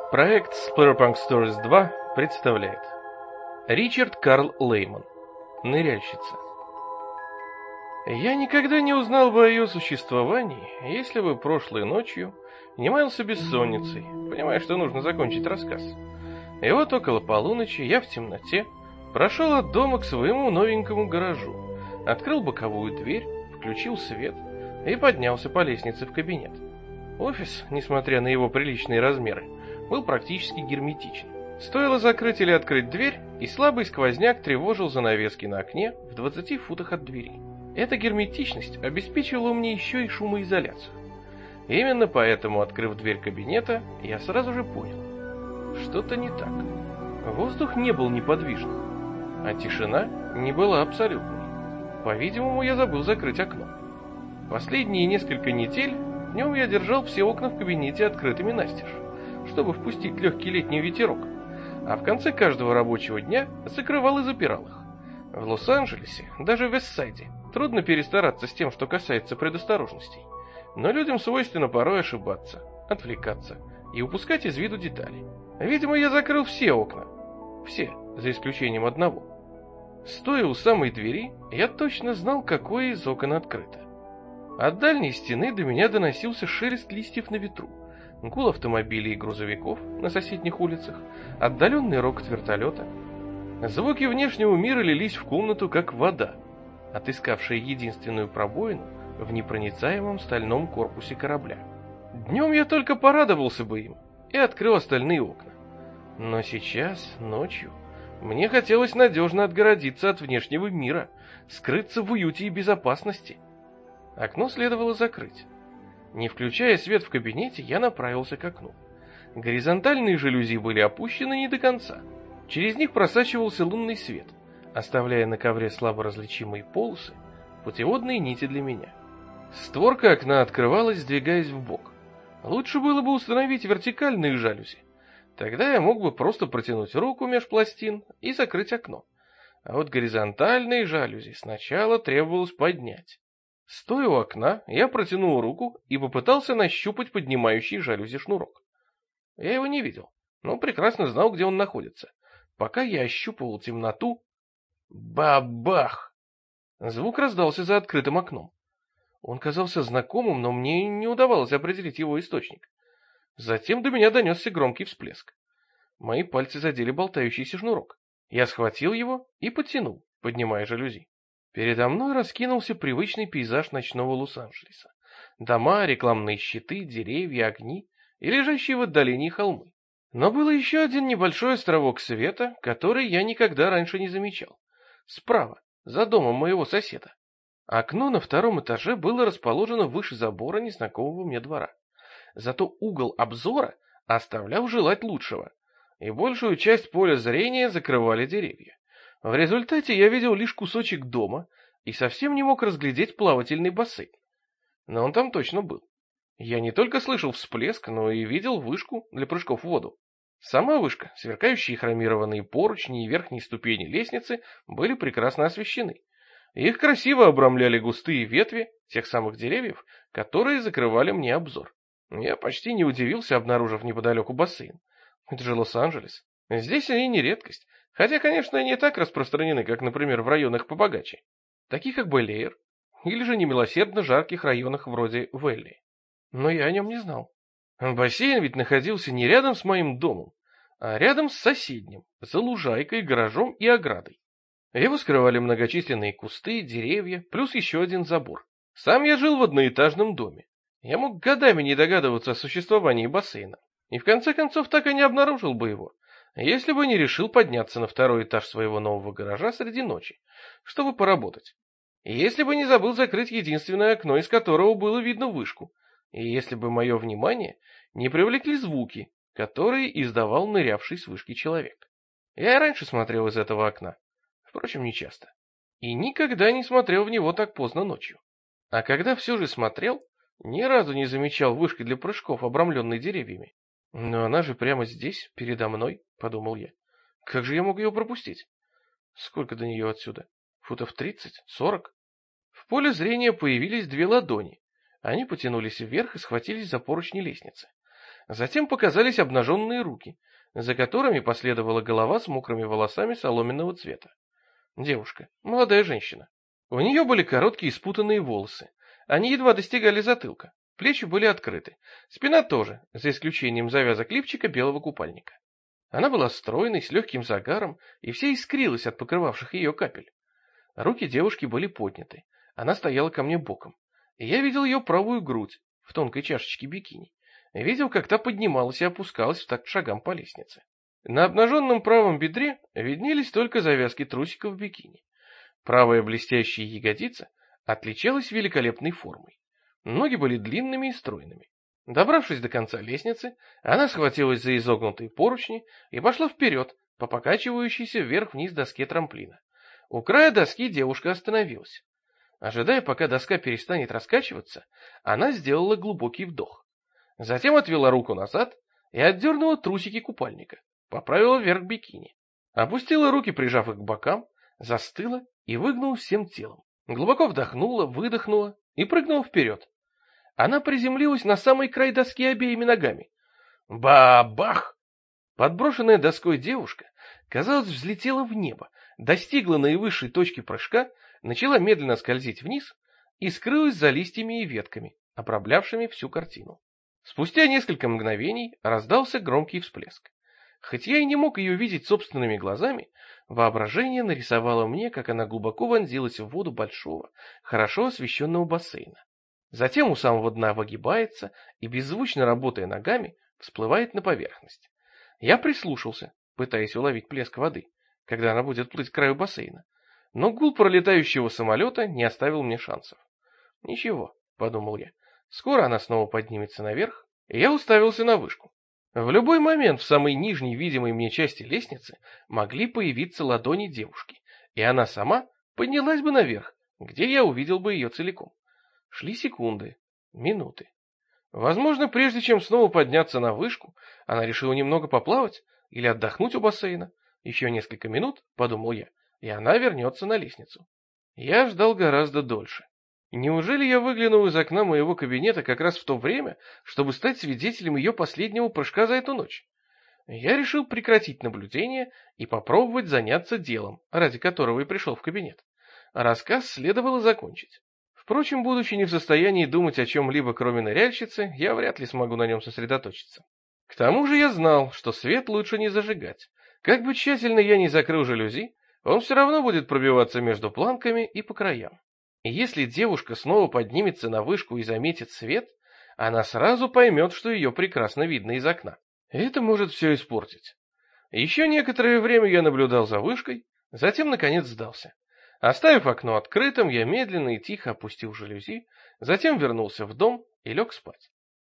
Проект Splatterpunk Stories 2 представляет Ричард Карл Лейман. Ныряльщица. Я никогда не узнал бы о ее существовании, если бы прошлой ночью не маялся бессонницей, понимая, что нужно закончить рассказ. И вот около полуночи я в темноте прошел от дома к своему новенькому гаражу, открыл боковую дверь, включил свет и поднялся по лестнице в кабинет. Офис, несмотря на его приличные размеры, был практически герметичен. Стоило закрыть или открыть дверь, и слабый сквозняк тревожил занавески на окне в 20 футах от двери. Эта герметичность обеспечивала мне еще и шумоизоляцию. Именно поэтому, открыв дверь кабинета, я сразу же понял: что-то не так. Воздух не был неподвижным, а тишина не была абсолютной. По-видимому, я забыл закрыть окно. Последние несколько недель днем я держал все окна в кабинете открытыми настежь, чтобы впустить легкий летний ветерок, а в конце каждого рабочего дня закрывал и запирал их. В Лос-Анджелесе, даже в Вестсайде, трудно перестараться с тем, что касается предосторожностей, но людям свойственно порой ошибаться, отвлекаться и упускать из виду детали. Видимо, я закрыл все окна, все, за исключением одного. Стоя у самой двери, я точно знал, какое из окон открыто. От дальней стены до меня доносился шелест листьев на ветру, гул автомобилей и грузовиков на соседних улицах, отдаленный рокот вертолета. Звуки внешнего мира лились в комнату, как вода, отыскавшая единственную пробоину в непроницаемом стальном корпусе корабля. Днем я только порадовался бы им и открыл остальные окна. Но сейчас, ночью, мне хотелось надежно отгородиться от внешнего мира, скрыться в уюте и безопасности. Окно следовало закрыть. Не включая свет в кабинете, я направился к окну. Горизонтальные жалюзи были опущены не до конца. Через них просачивался лунный свет, оставляя на ковре слабо различимые полосы, путеводные нити для меня. Створка окна открывалась, сдвигаясь вбок. Лучше было бы установить вертикальные жалюзи. Тогда я мог бы просто протянуть руку меж пластин и закрыть окно. А вот горизонтальные жалюзи сначала требовалось поднять. Стоя у окна, я протянул руку и попытался нащупать поднимающий жалюзи шнурок. Я его не видел, но прекрасно знал, где он находится. Пока я ощупывал темноту... Бабах! Звук раздался за открытым окном. Он казался знакомым, но мне не удавалось определить его источник. Затем до меня донесся громкий всплеск. Мои пальцы задели болтающийся шнурок. Я схватил его и потянул, поднимая жалюзи. Передо мной раскинулся привычный пейзаж ночного Лос-Анджелеса. Дома, рекламные щиты, деревья, огни и лежащие в отдалении холмы. Но был еще один небольшой островок света, который я никогда раньше не замечал. Справа, за домом моего соседа. Окно на втором этаже было расположено выше забора незнакомого мне двора. Зато угол обзора оставлял желать лучшего, и большую часть поля зрения закрывали деревья. В результате я видел лишь кусочек дома и совсем не мог разглядеть плавательный бассейн. Но он там точно был. Я не только слышал всплеск, но и видел вышку для прыжков в воду. Сама вышка, сверкающие хромированные поручни и верхние ступени лестницы были прекрасно освещены. Их красиво обрамляли густые ветви тех самых деревьев, которые закрывали мне обзор. Я почти не удивился, обнаружив неподалеку бассейн. Это же Лос-Анджелес. Здесь они не редкость. Хотя, конечно, не так распространены, как, например, в районах побогаче, таких как Бель-Эйр, или же немилосердно жарких районах вроде Вэлли. Но я о нем не знал. Бассейн ведь находился не рядом с моим домом, а рядом с соседним, за лужайкой, гаражом и оградой. Его скрывали многочисленные кусты, деревья, плюс еще один забор. Сам я жил в одноэтажном доме. Я мог годами не догадываться о существовании бассейна, и в конце концов так и не обнаружил бы его, если бы не решил подняться на второй этаж своего нового гаража среди ночи, чтобы поработать. И если бы не забыл закрыть единственное окно, из которого было видно вышку, и если бы мое внимание не привлекли звуки, которые издавал нырявший с вышки человек. Я и раньше смотрел из этого окна, впрочем, не часто, и никогда не смотрел в него так поздно ночью. А когда все же смотрел, ни разу не замечал вышки для прыжков, обрамленной деревьями. Но она же прямо здесь, передо мной, подумал я. Как же я мог ее пропустить? Сколько до нее отсюда? Футов 30? 40? В поле зрения появились две ладони. Они потянулись вверх и схватились за поручни лестницы. Затем показались обнаженные руки, за которыми последовала голова с мокрыми волосами соломенного цвета. Девушка, молодая женщина. У нее были короткие спутанные волосы. Они едва достигали затылка. Плечи были открыты. Спина тоже, за исключением завязок лифчика белого купальника. Она была стройной, с легким загаром, и вся искрилась от покрывавших ее капель. Руки девушки были подняты. Она стояла ко мне боком. И я видел ее правую грудь в тонкой чашечке бикини. Видел, как та поднималась и опускалась в такт шагам по лестнице. На обнаженном правом бедре виднелись только завязки трусиков бикини. Правая блестящая ягодица отличалась великолепной формой. Ноги были длинными и стройными. Добравшись до конца лестницы, она схватилась за изогнутые поручни и пошла вперед по покачивающейся вверх-вниз доске трамплина. У края доски девушка остановилась. Ожидая, пока доска перестанет раскачиваться, она сделала глубокий вдох. Затем отвела руку назад и отдернула трусики купальника, поправила вверх бикини. Опустила руки, прижав их к бокам, застыла и выгнулась всем телом. Глубоко вдохнула, выдохнула и прыгнула вперед. Она приземлилась на самый край доски обеими ногами. Ба-бах! Подброшенная доской девушка, казалось, взлетела в небо, достигла наивысшей точки прыжка, начала медленно скользить вниз и скрылась за листьями и ветками, обрамлявшими всю картину. Спустя несколько мгновений раздался громкий всплеск. Хоть я и не мог ее видеть собственными глазами, воображение нарисовало мне, как она глубоко вонзилась в воду большого, хорошо освещенного бассейна. Затем у самого дна выгибается и, беззвучно работая ногами, всплывает на поверхность. Я прислушался, пытаясь уловить плеск воды, когда она будет плыть к краю бассейна, но гул пролетающего самолета не оставил мне шансов. «Ничего», — подумал я, — «скоро она снова поднимется наверх», и я уставился на вышку. В любой момент в самой нижней видимой мне части лестницы могли появиться ладони девушки, и она сама поднялась бы наверх, где я увидел бы ее целиком. Шли секунды, минуты. Возможно, прежде чем снова подняться на вышку, она решила немного поплавать или отдохнуть у бассейна. Еще несколько минут, подумал я, и она вернется на лестницу. Я ждал гораздо дольше. Неужели я выглянул из окна моего кабинета как раз в то время, чтобы стать свидетелем ее последнего прыжка за эту ночь? Я решил прекратить наблюдение и попробовать заняться делом, ради которого и пришел в кабинет. Рассказ следовало закончить. Впрочем, будучи не в состоянии думать о чем-либо, кроме ныряльщицы, я вряд ли смогу на нем сосредоточиться. К тому же я знал, что свет лучше не зажигать. Как бы тщательно я ни закрыл жалюзи, он все равно будет пробиваться между планками и по краям. И если девушка снова поднимется на вышку и заметит свет, она сразу поймет, что ее прекрасно видно из окна. Это может все испортить. Еще некоторое время я наблюдал за вышкой, затем, наконец, сдался. Оставив окно открытым, я медленно и тихо опустил жалюзи, затем вернулся в дом и лег спать.